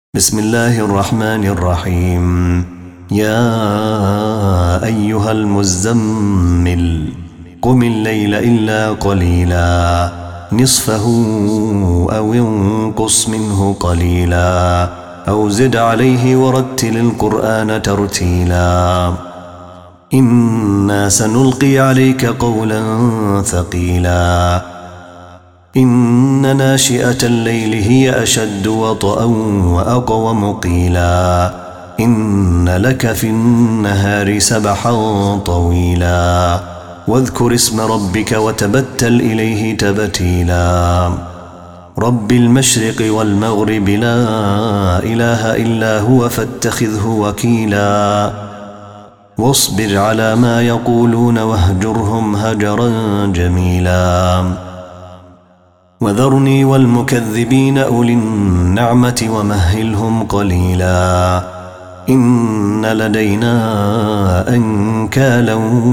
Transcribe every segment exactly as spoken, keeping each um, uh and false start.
بسم الله الرحمن الرحيم. يا أيها المزمل قم الليل إلا قليلا نصفه أو انقص منه قليلا أو زد عليه ورتل القرآن ترتيلا إنا سنلقي عليك قولا ثقيلا إن ناشئة الليل هي أشد وطئا وأقوم قيلا إن لك في النهار سبحا طويلا واذكر اسم ربك وتبتل إليه تبتيلا رب المشرق والمغرب لا إله إلا هو فاتخذه وكيلا واصبر على ما يقولون واهجرهم هجرا جميلا وذرني والمكذبين أولي النعمة ومهلهم قليلا إن لدينا أنكالا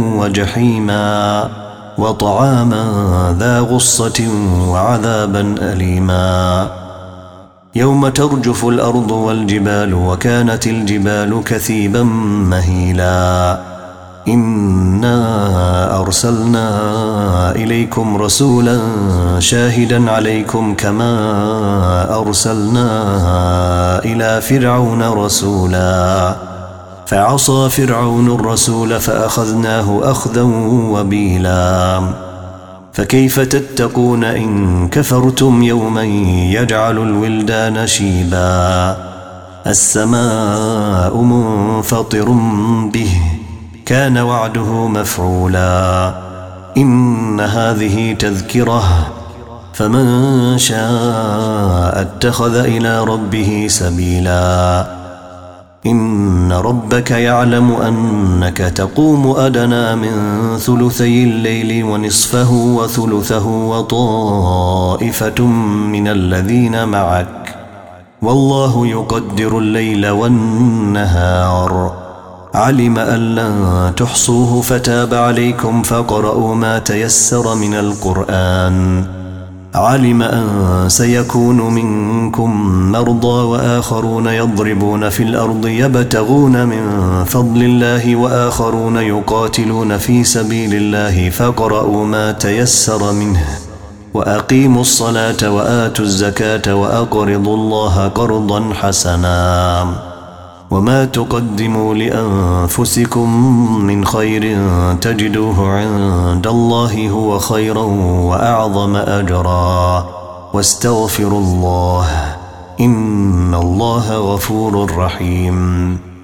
وجحيما وطعاما ذا غصة وعذابا أليما يوم ترجف الأرض والجبال وكانت الجبال كثيبا مهيلا إنا أرسلنا إليكم رسولا شاهدا عليكم كما أرسلنا إلى فرعون رسولا فعصى فرعون الرسول فأخذناه أخذا وبيلا فكيف تتقون إن كفرتم يوما يجعل الولدان شيبا السماء منفطر به كان وعده مفعولا إن هذه تذكرة فمن شاء اتخذ إلى ربه سبيلا إن ربك يعلم أنك تقوم أدنى من ثلثي الليل ونصفه وثلثه وطائفة من الذين معك والله يقدر الليل والنهار علم أن لن تحصوه فتاب عليكم فاقرؤوا ما تيسر من القرآن علم أن سيكون منكم مرضى وآخرون يضربون في الأرض يبتغون من فضل الله وآخرون يقاتلون في سبيل الله فاقرؤوا ما تيسر منه وأقيموا الصلاة وآتوا الزكاة وأقرضوا الله قرضا حسنا وما تقدموا لأنفسكم من خير تجدوه عند الله هو خيرا وأعظم أجرا واستغفروا الله إن الله غفور رحيم.